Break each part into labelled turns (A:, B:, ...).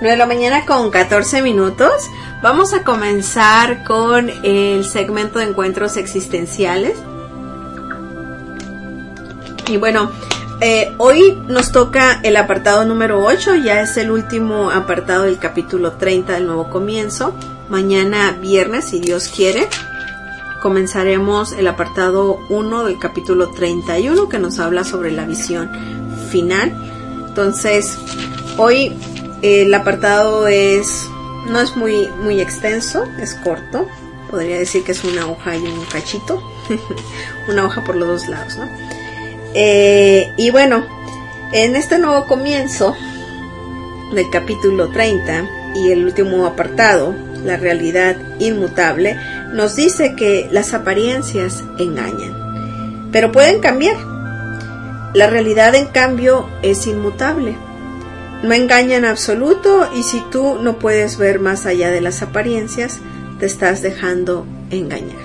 A: 9 de la mañana con 14 minutos. Vamos a comenzar con el segmento de encuentros existenciales. Y bueno, hoy nos toca el apartado número 8, ya es el último apartado del capítulo 30 del Nuevo Comienzo. Mañana viernes, si Dios quiere, comenzaremos el apartado 1 del capítulo 31, que nos habla sobre la visión final. Entonces, hoy el apartado no es muy extenso, es corto. Podría decir que es una hoja y un cachito. Una hoja por los dos lados, ¿no? Y bueno, en este nuevo comienzo del capítulo 30 y el último apartado, la realidad inmutable, nos dice que las apariencias engañan, pero pueden cambiar. La realidad, en cambio, es inmutable. No engaña en absoluto, y si tú no puedes ver más allá de las apariencias, te estás dejando engañar.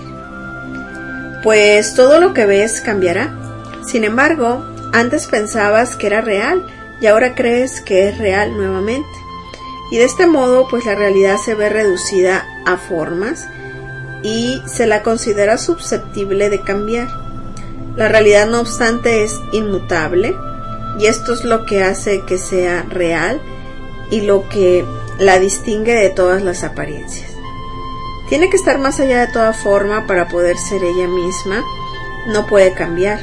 A: Pues todo lo que ves cambiará. Sin embargo, antes pensabas que era real y ahora crees que es real nuevamente. Y de este modo, pues la realidad se ve reducida a formas y se la considera susceptible de cambiar. La realidad, no obstante, es inmutable, y esto es lo que hace que sea real y lo que la distingue de todas las apariencias. Tiene que estar más allá de toda forma para poder ser ella misma. No puede cambiar.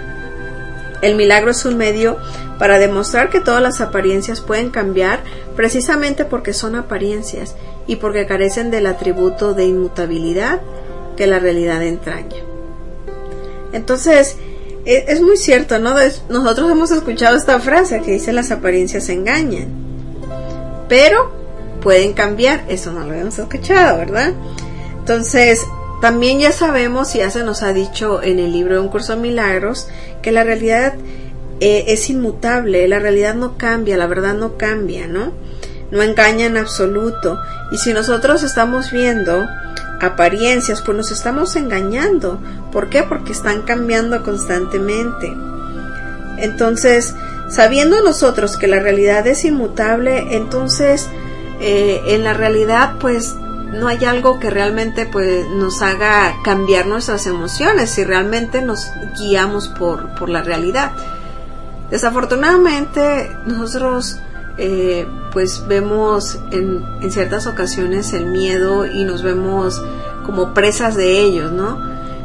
A: El milagro es un medio para demostrar que todas las apariencias pueden cambiar, precisamente porque son apariencias y porque carecen del atributo de inmutabilidad que la realidad entraña. Entonces, es muy cierto, ¿no? Nosotros hemos escuchado esta frase que dice: las apariencias engañan, pero pueden cambiar. Eso no lo habíamos escuchado, ¿verdad? Entonces, también ya sabemos, y ya se nos ha dicho en el libro de Un Curso de Milagros, que la realidad es inmutable. La realidad no cambia, la verdad no cambia, ¿no? No engaña en absoluto. Y si nosotros estamos viendo apariencias, pues nos estamos engañando. ¿Por qué? Porque están cambiando constantemente. Entonces, sabiendo nosotros que la realidad es inmutable, entonces en la realidad pues no hay algo que realmente pues nos haga cambiar nuestras emociones, si realmente nos guiamos por la realidad. Desafortunadamente nosotros pues vemos en ciertas ocasiones el miedo y nos vemos como presas de ellos, ¿no?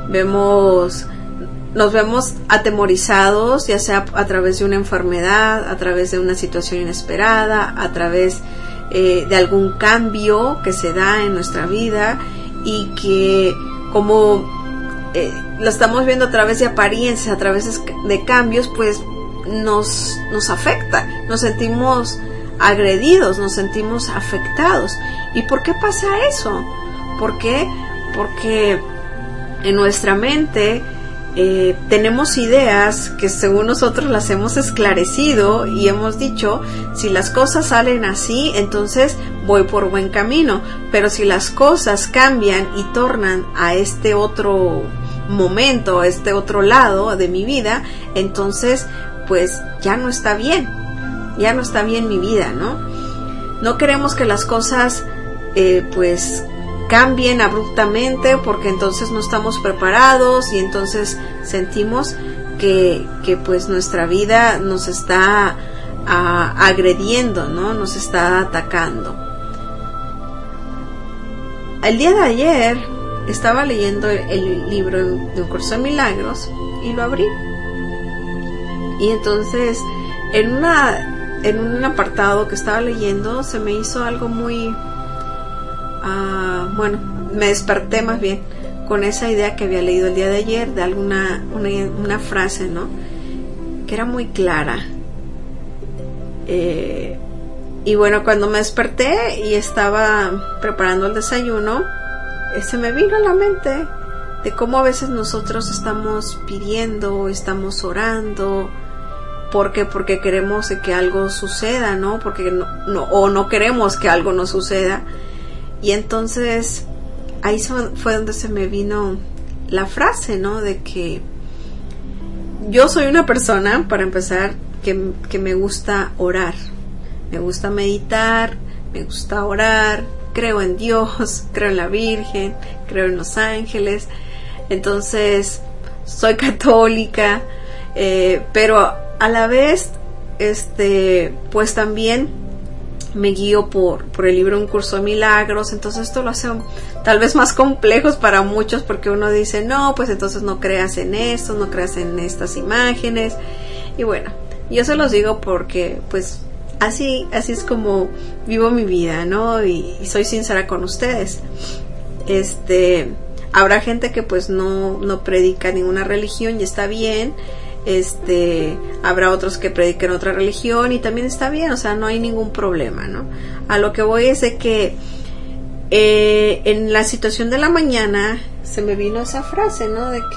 A: Nos vemos atemorizados, ya sea a través de una enfermedad, a través de una situación inesperada, a través de algún cambio que se da en nuestra vida, y que como lo estamos viendo a través de apariencias, a través de cambios, pues nos afecta, nos sentimos agredidos, nos sentimos afectados. ¿Y por qué pasa eso? ¿Por qué? Porque en nuestra mente tenemos ideas que según nosotros las hemos esclarecido y hemos dicho: si las cosas salen así, entonces voy por buen camino, pero si las cosas cambian y tornan a este otro momento, a este otro lado de mi vida, entonces pues ya no está bien mi vida, ¿no? No queremos que las cosas pues cambien abruptamente, porque entonces no estamos preparados y entonces sentimos que pues nuestra vida nos está agrediendo, ¿no? Nos está atacando. El día de ayer estaba leyendo el libro de Un Curso de Milagros y lo abrí, y entonces en un apartado que estaba leyendo se me hizo algo muy bueno, me desperté más bien con esa idea que había leído el día de ayer, de una frase, ¿no? Que era muy clara. Y bueno, cuando me desperté y estaba preparando el desayuno, se me vino a la mente de cómo a veces nosotros estamos pidiendo, estamos orando, porque queremos que algo suceda, ¿no? Porque no queremos que algo nos suceda. Y entonces ahí fue donde se me vino la frase, ¿no? De que yo soy una persona, para empezar, que me gusta orar, me gusta meditar, me gusta orar, creo en Dios, creo en la Virgen, creo en los ángeles. Entonces soy católica, pero a la vez pues también me guío por el libro Un Curso de Milagros. Entonces esto lo hace tal vez más complejos para muchos, porque uno dice, no, pues entonces no creas en esto, no creas en estas imágenes. Y bueno, yo se los digo porque pues así es como vivo mi vida, ¿no? Y soy sincera con ustedes. Habrá gente que pues no predica ninguna religión y está bien. Habrá otros que prediquen otra religión y también está bien, o sea, no hay ningún problema, ¿no? A lo que voy es de que en la situación de la mañana se me vino esa frase, ¿no? De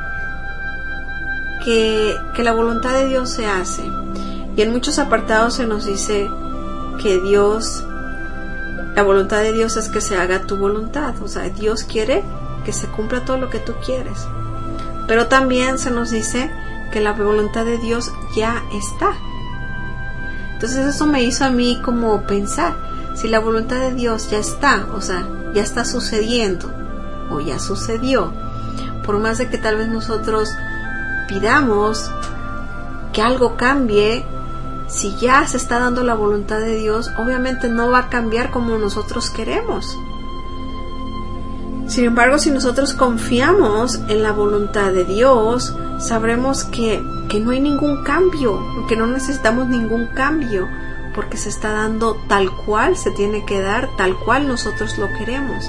A: que la voluntad de Dios se hace, y en muchos apartados se nos dice que la voluntad de Dios es que se haga tu voluntad, o sea, Dios quiere que se cumpla todo lo que tú quieres, pero también se nos dice que la voluntad de Dios ya está. Entonces eso me hizo a mí como pensar, si la voluntad de Dios ya está, o sea, ya está sucediendo o ya sucedió, por más de que tal vez nosotros pidamos que algo cambie, si ya se está dando la voluntad de Dios, obviamente no va a cambiar como nosotros queremos. Sin embargo, si nosotros confiamos en la voluntad de Dios, sabremos que no hay ningún cambio, que no necesitamos ningún cambio, porque se está dando tal cual se tiene que dar, tal cual nosotros lo queremos.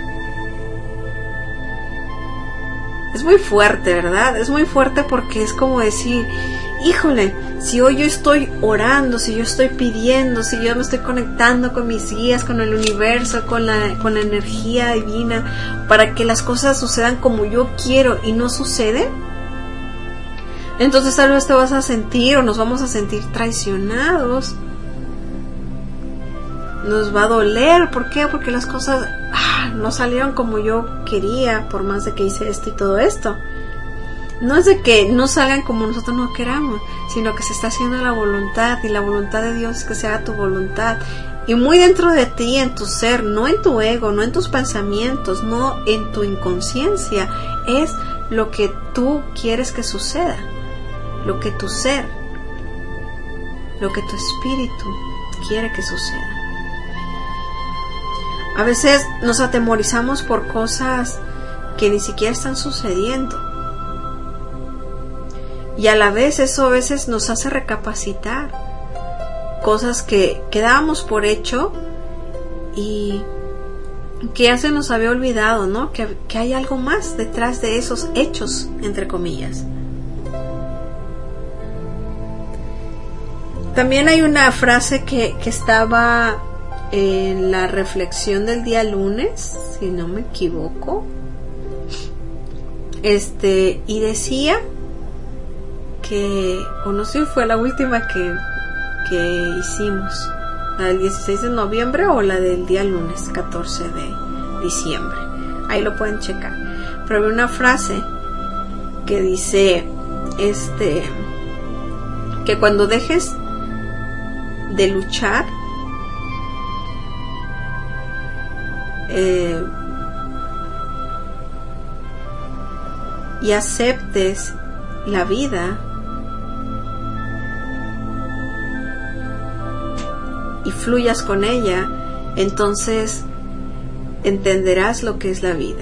A: Es muy fuerte, ¿verdad? Es muy fuerte porque es como decir, híjole, si hoy yo estoy orando, si yo estoy pidiendo, si yo me estoy conectando con mis guías, con el universo, con la energía divina, para que las cosas sucedan como yo quiero y no suceden, entonces tal vez te vas a sentir o nos vamos a sentir traicionados. Nos va a doler. ¿Por qué? Porque las cosas no salieron como yo quería, por más de que hice esto y todo esto. No es de que no salgan como nosotros no queramos, sino que se está haciendo la voluntad, y la voluntad de Dios es que se haga tu voluntad. Y muy dentro de ti, en tu ser, no en tu ego, no en tus pensamientos, no en tu inconsciencia, es lo que tú quieres que suceda, lo que tu ser, lo que tu espíritu quiere que suceda. A veces nos atemorizamos por cosas que ni siquiera están sucediendo. Y a la vez eso a veces nos hace recapacitar cosas que dábamos por hecho y que ya se nos había olvidado, ¿no? Que hay algo más detrás de esos hechos, entre comillas. También hay una frase que estaba en la reflexión del día lunes, si no me equivoco, y decía que, o no sé si fue la última que hicimos, la del 16 de noviembre o la del día lunes 14 de diciembre, ahí lo pueden checar, pero había una frase que dice que cuando dejes de luchar, y aceptes la vida y fluyas con ella, entonces entenderás lo que es la vida.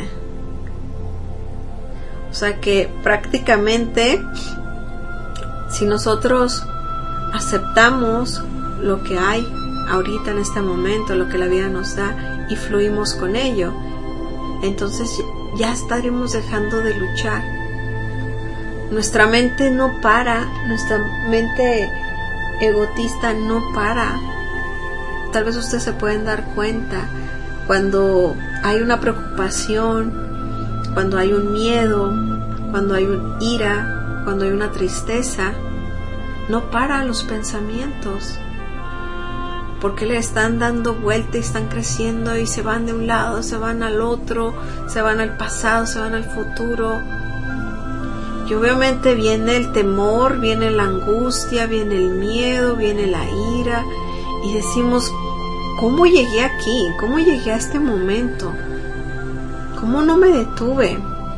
A: O sea que prácticamente, si nosotros aceptamos lo que hay ahorita en este momento, lo que la vida nos da, y fluimos con ello, entonces ya estaremos dejando de luchar. Nuestra mente no para, nuestra mente egotista no para. Tal vez ustedes se pueden dar cuenta cuando hay una preocupación, cuando hay un miedo, cuando hay una ira, cuando hay una tristeza, no paran los pensamientos, porque le están dando vuelta y están creciendo y se van de un lado, se van al otro, se van al pasado, se van al futuro. Y obviamente viene el temor, viene la angustia, viene el miedo, viene la ira, y decimos, ¿cómo llegué aquí? ¿Cómo llegué a este momento? ¿Cómo no me detuve?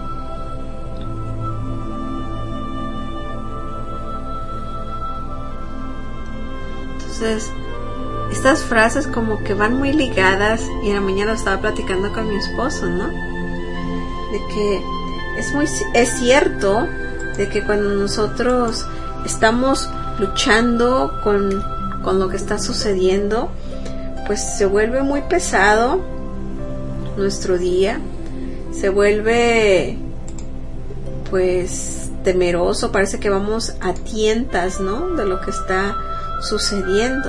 A: Entonces, estas frases como que van muy ligadas, y en la mañana estaba platicando con mi esposo, ¿no? De que es cierto de que cuando nosotros estamos luchando con lo que está sucediendo, pues se vuelve muy pesado nuestro día, se vuelve pues temeroso, parece que vamos a tientas, ¿no? De lo que está sucediendo.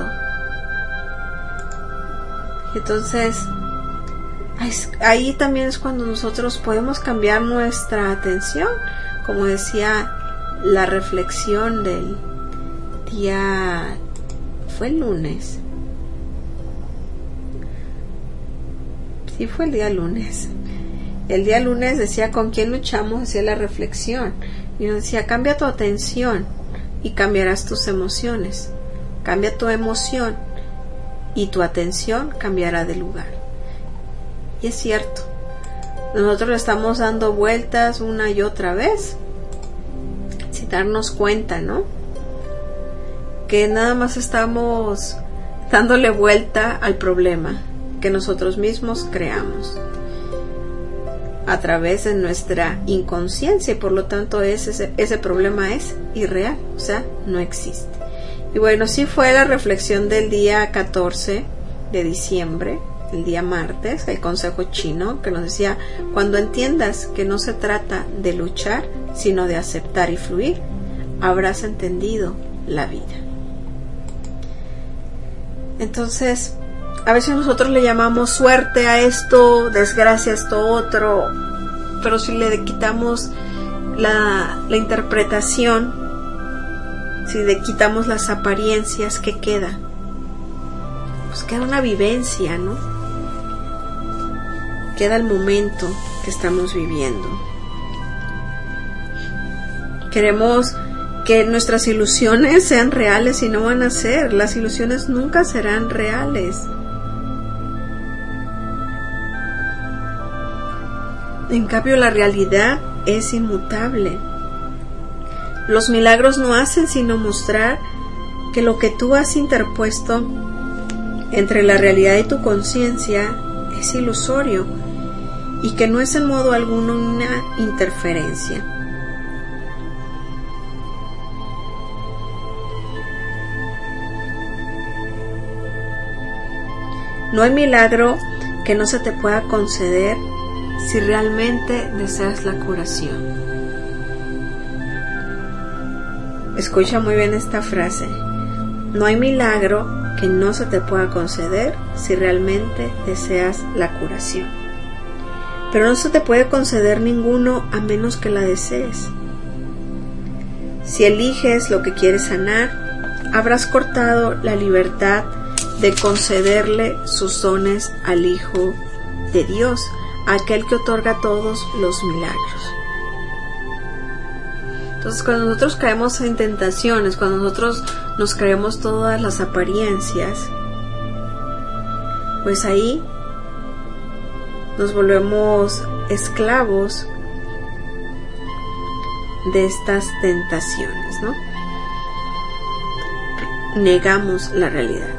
A: Entonces, ahí también es cuando nosotros podemos cambiar nuestra atención, como decía la reflexión del día, fue el lunes, sí fue el día lunes. El día lunes decía, ¿con quién luchamos? Decía la reflexión, y nos decía, cambia tu atención y cambiarás tus emociones. Cambia tu emoción y tu atención cambiará de lugar. Y es cierto, nosotros le estamos dando vueltas una y otra vez sin darnos cuenta, ¿no? Que nada más estamos dándole vuelta al problema que nosotros mismos creamos a través de nuestra inconsciencia, y por lo tanto ese problema es irreal, o sea, no existe. Y bueno, sí fue la reflexión del día 14 de diciembre, el día martes, el consejo chino, que nos decía, cuando entiendas que no se trata de luchar, sino de aceptar y fluir, habrás entendido la vida. Entonces, a veces nosotros le llamamos suerte a esto, desgracia a esto otro, pero si le quitamos la interpretación, si le quitamos las apariencias, ¿qué queda? Pues queda una vivencia, ¿no? Queda el momento que estamos viviendo. Queremos que nuestras ilusiones sean reales y no van a ser. Las ilusiones nunca serán reales. En cambio, la realidad es inmutable. Los milagros no hacen sino mostrar que lo que tú has interpuesto entre la realidad y tu conciencia es ilusorio y que no es en modo alguno una interferencia. No hay milagro que no se te pueda conceder si realmente deseas la curación. Escucha muy bien esta frase. No hay milagro que no se te pueda conceder si realmente deseas la curación. Pero no se te puede conceder ninguno a menos que la desees. Si eliges lo que quieres sanar, habrás cortado la libertad de concederle sus dones al Hijo de Dios, aquel que otorga todos los milagros. Entonces, cuando nosotros caemos en tentaciones, cuando nosotros nos creemos todas las apariencias, pues ahí nos volvemos esclavos de estas tentaciones, ¿no? Negamos la realidad.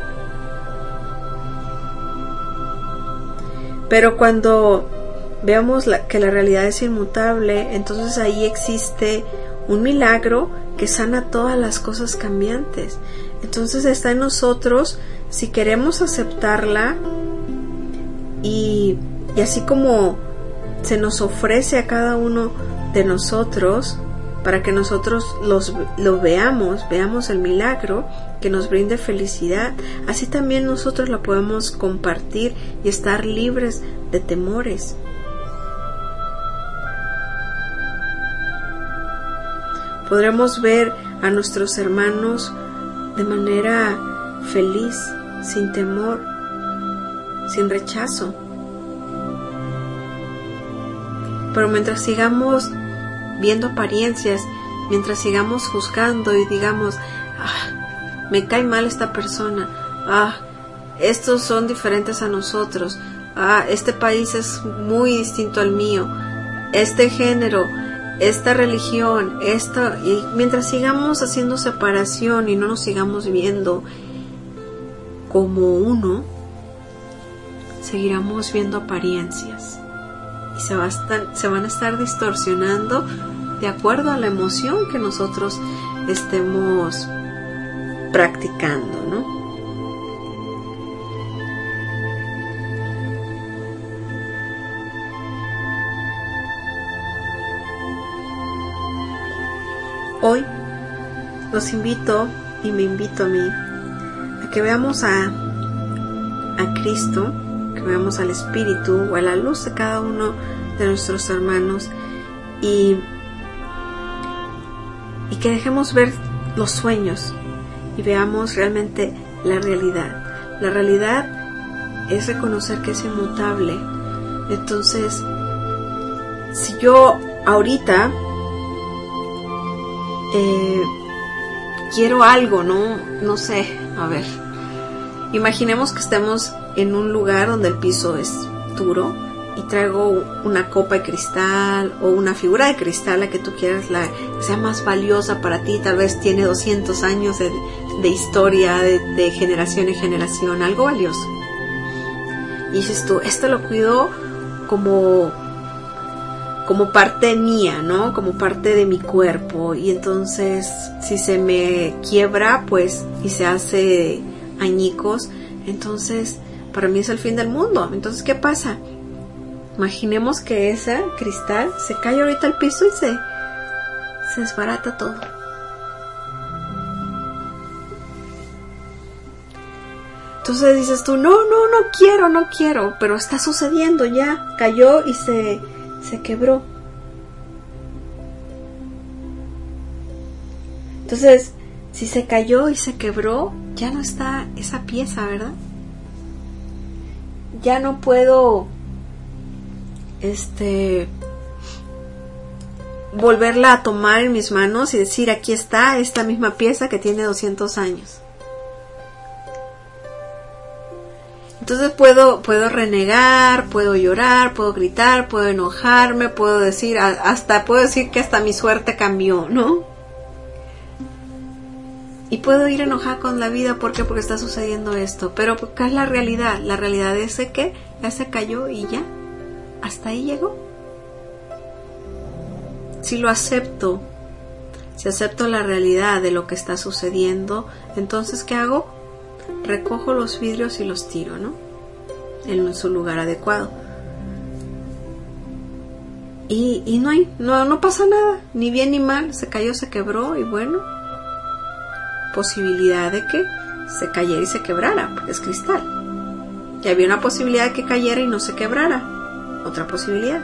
A: Pero cuando veamos que la realidad es inmutable, entonces ahí existe un milagro que sana todas las cosas cambiantes. Entonces está en nosotros si queremos aceptarla y así como se nos ofrece a cada uno de nosotros para que nosotros lo veamos el milagro que nos brinde felicidad, así también nosotros la podemos compartir y estar libres de temores. Podremos ver a nuestros hermanos de manera feliz, sin temor, sin rechazo. Pero mientras sigamos viendo apariencias, mientras sigamos juzgando y digamos, me cae mal esta persona, estos son diferentes a nosotros, este país es muy distinto al mío, este género, esta religión, y mientras sigamos haciendo separación y no nos sigamos viendo como uno, seguiremos viendo apariencias y se van a estar distorsionando de acuerdo a la emoción que nosotros estemos practicando, ¿no? Hoy los invito y me invito a mí a que veamos a Cristo, que veamos al Espíritu o a la luz de cada uno de nuestros hermanos y que dejemos ver los sueños y veamos realmente la realidad. La realidad es reconocer que es inmutable. Entonces, si yo ahorita quiero algo, no sé, a ver, imaginemos que estemos en un lugar donde el piso es duro y traigo una copa de cristal o una figura de cristal, la que tú quieras, la que sea más valiosa para ti, tal vez tiene 200 años de historia, de generación en generación, algo valioso. Y dices tú, esto lo cuido como parte mía, ¿no? Como parte de mi cuerpo, y entonces si se me quiebra, pues, y se hace añicos, entonces para mí es el fin del mundo. Entonces, ¿qué pasa? Imaginemos que ese cristal se cae ahorita al piso y se desbarata todo. Entonces dices tú, no quiero, pero está sucediendo ya, cayó y se quebró. Entonces, si se cayó y se quebró, ya no está esa pieza, ¿verdad? Ya no puedo volverla a tomar en mis manos y decir, aquí está esta misma pieza que tiene 200 años. Entonces puedo renegar, puedo llorar, puedo gritar, puedo enojarme, puedo decir que hasta mi suerte cambió, ¿no? Y puedo ir enojada con la vida, ¿por qué? Porque está sucediendo esto. Pero ¿qué es la realidad? La realidad es que ya se cayó y ya, hasta ahí llegó. Si lo acepto, si acepto la realidad de lo que está sucediendo, entonces ¿qué hago? Recojo los vidrios y los tiro, ¿no? En su lugar adecuado. Y no pasa nada, ni bien ni mal, se cayó, se quebró y bueno, posibilidad de que se cayera y se quebrara, porque es cristal. Y había una posibilidad de que cayera y no se quebrara, otra posibilidad.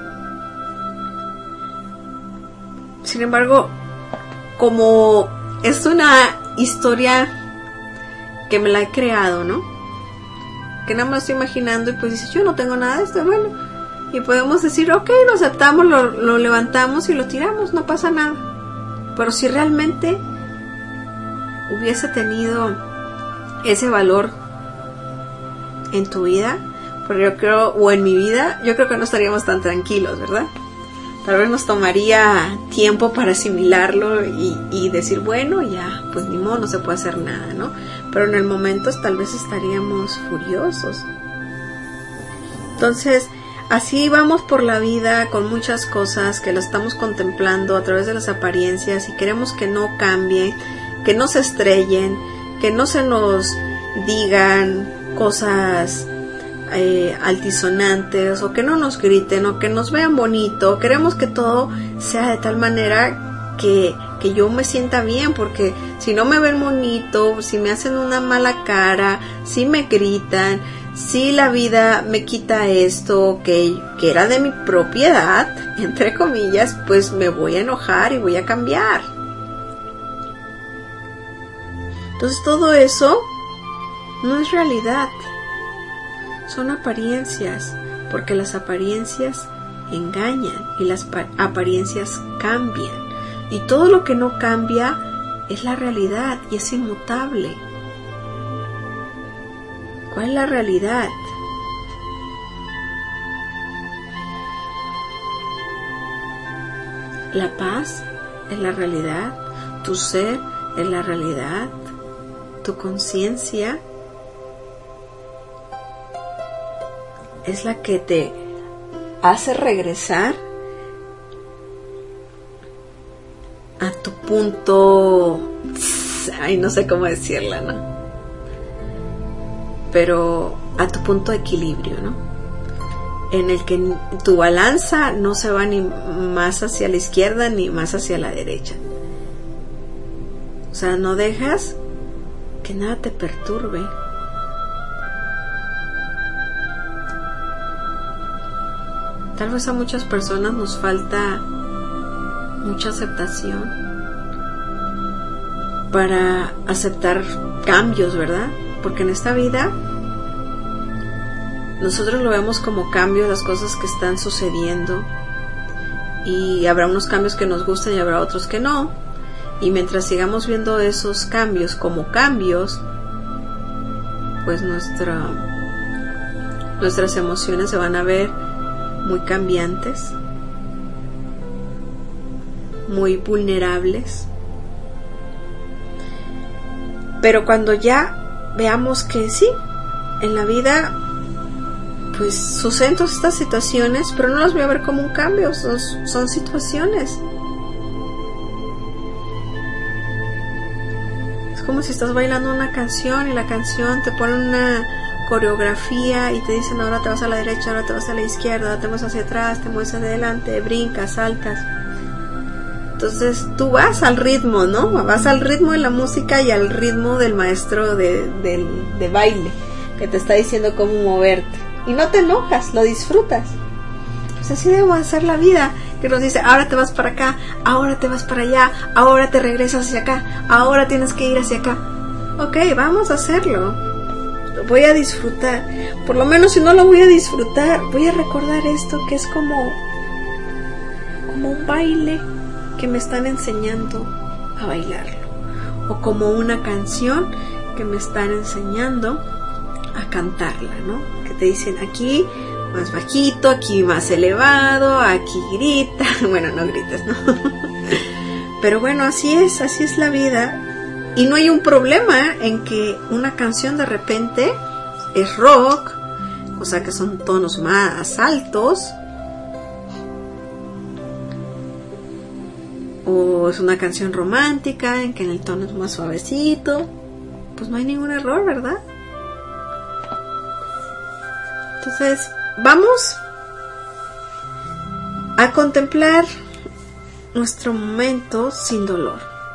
A: Sin embargo, como es una historia que me la he creado, ¿no? Que nada más estoy imaginando y pues dices, yo no tengo nada de esto, bueno, y podemos decir, ok, lo aceptamos, lo levantamos y lo tiramos, no pasa nada. Pero si realmente hubiese tenido ese valor en tu vida, porque yo creo, o en mi vida, yo creo que no estaríamos tan tranquilos, ¿verdad? Tal vez nos tomaría tiempo para asimilarlo y decir, bueno, ya, pues ni modo, no se puede hacer nada, ¿no? Pero en el momento tal vez estaríamos furiosos. Entonces, así vamos por la vida con muchas cosas que las estamos contemplando a través de las apariencias y queremos que no cambie, que no se estrellen, que no se nos digan cosas altisonantes, o que no nos griten, o que nos vean bonito. Queremos que todo sea de tal manera que yo me sienta bien, porque si no me ven bonito, si me hacen una mala cara, si me gritan, si la vida me quita esto que era de mi propiedad, entre comillas, pues me voy a enojar y voy a cambiar. Entonces todo eso no es realidad. Son apariencias, porque las apariencias engañan y las apariencias cambian. Y todo lo que no cambia es la realidad y es inmutable. ¿Cuál es la realidad? La paz es la realidad, tu ser es la realidad, tu conciencia es la que te hace regresar a tu punto, ay, no sé cómo decirla, ¿no? Pero a tu punto de equilibrio, ¿no? En el que tu balanza no se va ni más hacia la izquierda ni más hacia la derecha. O sea, no dejas que nada te perturbe. Tal vez a muchas personas nos falta mucha aceptación para aceptar cambios, ¿verdad? Porque en esta vida nosotros lo vemos como cambios, las cosas que están sucediendo, y habrá unos cambios que nos gustan y habrá otros que no, y mientras sigamos viendo esos cambios como cambios, pues nuestras emociones se van a ver muy cambiantes, muy vulnerables. Pero cuando ya veamos que sí, en la vida pues suceden todas estas situaciones, pero no las voy a ver como un cambio, son situaciones. Es como si estás bailando una canción y la canción te pone una coreografía y te dicen ahora te vas a la derecha, ahora te vas a la izquierda, ahora te mueves hacia atrás, te mueves hacia adelante, brincas, saltas. Entonces tú vas al ritmo, ¿no? Vas al ritmo de la música y al ritmo del maestro de baile que te está diciendo cómo moverte. Y no te enojas, lo disfrutas. Pues así debe ser la vida, que nos dice, ahora te vas para acá, ahora te vas para allá, ahora te regresas hacia acá, ahora tienes que ir hacia acá. Ok, vamos a hacerlo. Lo voy a disfrutar. Por lo menos si no lo voy a disfrutar, voy a recordar esto que es como un baile que me están enseñando a bailarlo. O como una canción que me están enseñando a cantarla, ¿no? Que te dicen aquí más bajito, aquí más elevado, aquí grita. Bueno, no grites, ¿no? Pero bueno, así es la vida. Y no hay un problema en que una canción de repente es rock, o sea que son tonos más altos, o es una canción romántica en que el tono es más suavecito. Pues no hay ningún error, ¿verdad? Entonces, vamos a contemplar nuestro momento sin dolor.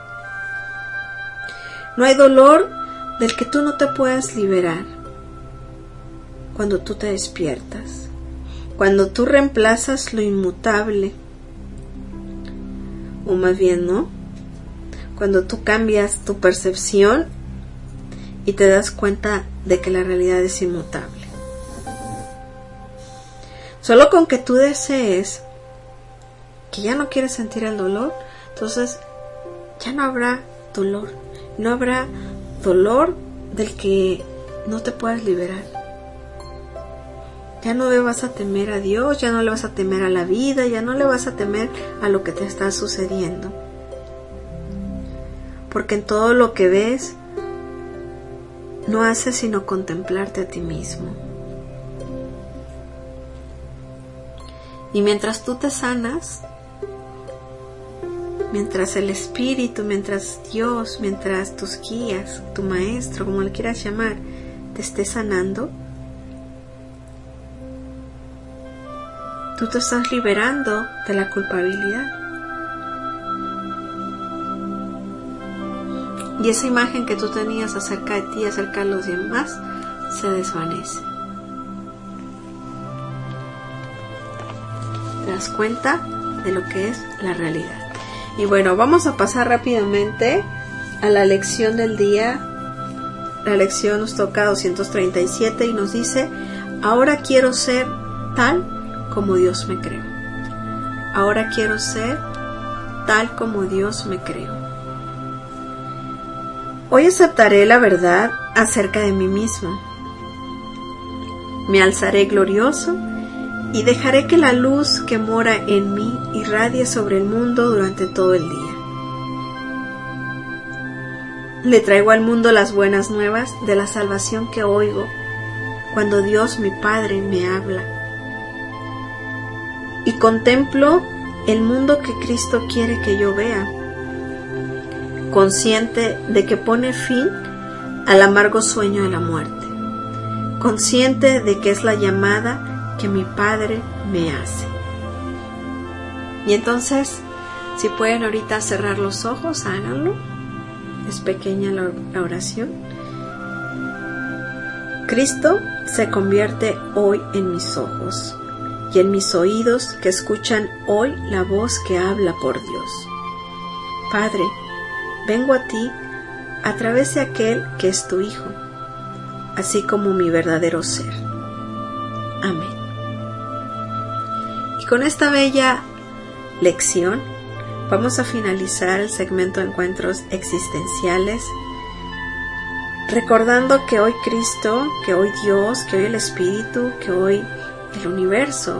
A: No hay dolor del que tú no te puedas liberar cuando tú te despiertas, cuando tú reemplazas lo inmutable, o más bien, ¿no? Cuando tú cambias tu percepción y te das cuenta de que la realidad es inmutable. Solo con que tú desees que ya no quieres sentir el dolor, entonces ya no habrá dolor. No habrá dolor del que no te puedas liberar. Ya no le vas a temer a Dios, ya no le vas a temer a la vida, ya no le vas a temer a lo que te está sucediendo. Porque en todo lo que ves, no haces sino contemplarte a ti mismo. Y mientras tú te sanas, mientras el Espíritu, mientras Dios, mientras tus guías, tu maestro, como le quieras llamar, te esté sanando, tú te estás liberando de la culpabilidad. Y esa imagen que tú tenías acerca de ti, acerca de los demás, se desvanece. Te das cuenta de lo que es la realidad. Y bueno, vamos a pasar rápidamente a la lección del día. La lección nos toca 237 y nos dice: ahora quiero ser tal como Dios me creó. Ahora quiero ser tal como Dios me creó. Hoy aceptaré la verdad acerca de mí mismo. Me alzaré glorioso y dejaré que la luz que mora en mí irradie sobre el mundo durante todo el día. Le traigo al mundo las buenas nuevas de la salvación que oigo cuando Dios mi Padre me habla. Y contemplo el mundo que Cristo quiere que yo vea, consciente de que pone fin al amargo sueño de la muerte, consciente de que es la llamada que mi Padre me hace. Y entonces, si pueden ahorita cerrar los ojos, háganlo. Es pequeña la oración. Cristo se convierte hoy en mis ojos y en mis oídos que escuchan hoy la voz que habla por Dios. Padre, vengo a ti a través de aquel que es tu Hijo, así como mi verdadero ser. Amén. Y con esta bella lección vamos a finalizar el segmento de encuentros existenciales, recordando que hoy Cristo, que hoy Dios, que hoy el Espíritu, que hoy el universo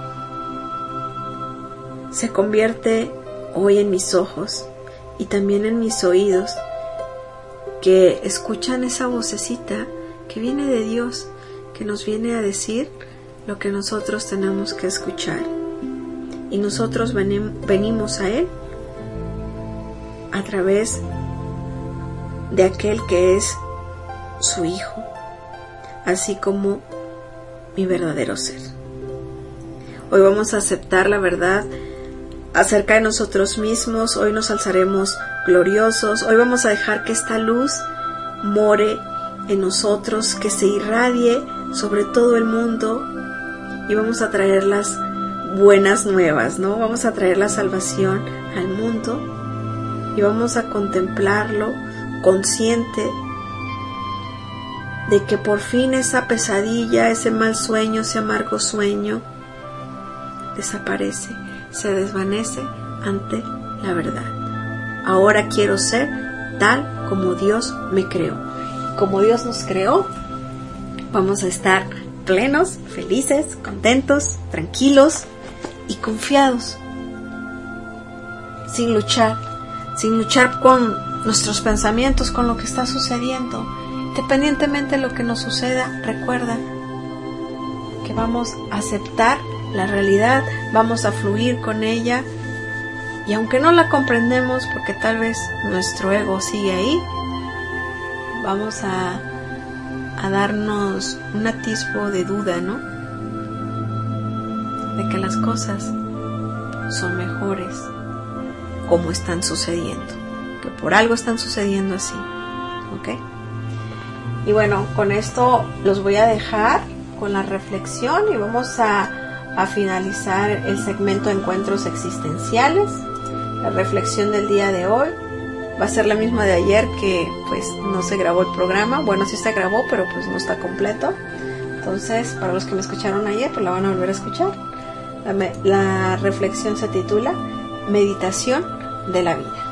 A: se convierte hoy en mis ojos y también en mis oídos, que escuchan esa vocecita que viene de Dios, que nos viene a decir lo que nosotros tenemos que escuchar. Y nosotros venimos a Él a través de aquel que es su Hijo, así como mi verdadero ser. Hoy vamos a aceptar la verdad acerca de nosotros mismos. Hoy nos alzaremos gloriosos. Hoy vamos a dejar que esta luz more en nosotros, que se irradie sobre todo el mundo, y vamos a traer las buenas nuevas, ¿no? Vamos a traer la salvación al mundo y vamos a contemplarlo consciente de que por fin esa pesadilla, ese mal sueño, ese amargo sueño desaparece, se desvanece ante la verdad. Ahora quiero ser tal como Dios me creó. Como Dios nos creó, vamos a estar plenos, felices, contentos, tranquilos y confiados, sin luchar con nuestros pensamientos, con lo que está sucediendo. Independientemente de lo que nos suceda, recuerda que vamos a aceptar la realidad, vamos a fluir con ella, y aunque no la comprendemos, porque tal vez nuestro ego sigue ahí, vamos a darnos un atisbo de duda, ¿no? De que las cosas son mejores como están sucediendo, que por algo están sucediendo así, ¿ok? Y bueno, con esto los voy a dejar con la reflexión y vamos a finalizar el segmento de encuentros existenciales. La reflexión del día de hoy va a ser la misma de ayer, que pues no se grabó el programa. Bueno, sí se grabó, pero pues no está completo. Entonces, para los que me escucharon ayer, pues la van a volver a escuchar. La reflexión se titula Meditación de la vida.